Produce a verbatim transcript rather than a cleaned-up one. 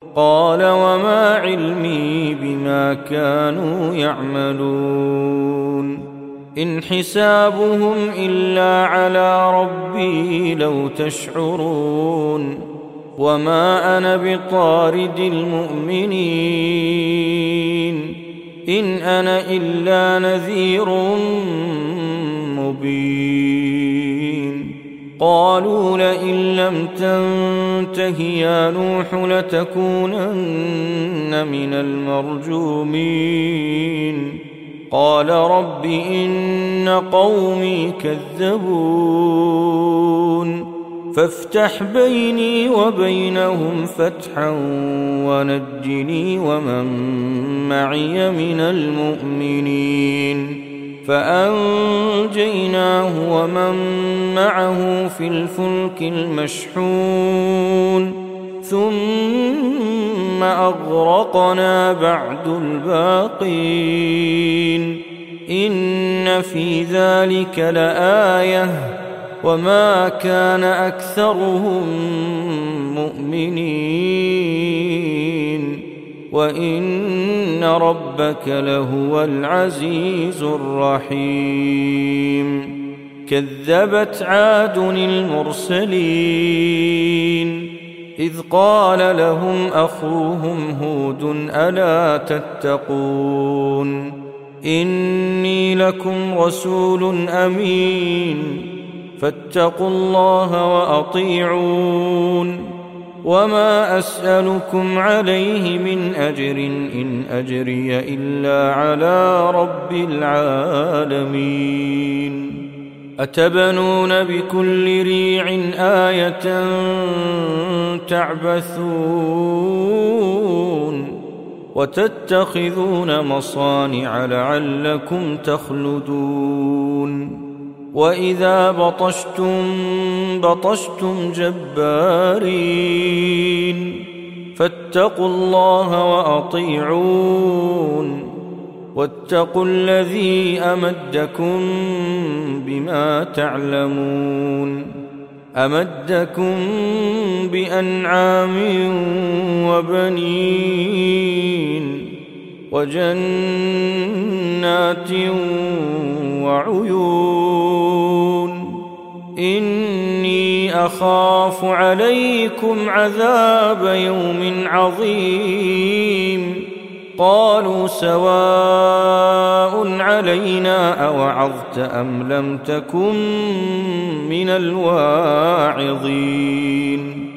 قال وما علمي بما كانوا يعملون إن حسابهم إلا على ربي لو تشعرون وما أنا بطارد المؤمنين إن أنا إلا نذير مبين قالوا لئن لم تنته يا نوح لتكونن من المرجومين قال رب إن قومي كذبون فافتح بيني وبينهم فتحا ونجني ومن معي من المؤمنين فأنجيناه ومن معه في الفلك المشحون ثم أغرقنا بعد الباقين إن في ذلك لآية وما كان أكثرهم مؤمنين وإن ربك لهو العزيز الرحيم كذبت عاد المرسلين إذ قال لهم أخوهم هود ألا تتقون إني لكم رسول أمين فاتقوا الله وأطيعون وما أسألكم عليه من أجر إن أجري إلا على رب العالمين أتبنون بكل ريع آية تعبثون وتتخذون مصانع لعلكم تخلدون وإذا بطشتم بطشتم جبارين فاتقوا الله وأطيعون واتقوا الذي أمدكم بما تعلمون أمدكم بأنعام وبنين وجنات وعيون إني أخاف عليكم عذاب يوم عظيم قالوا سواء علينا أوعظت أم لم تكن من الواعظين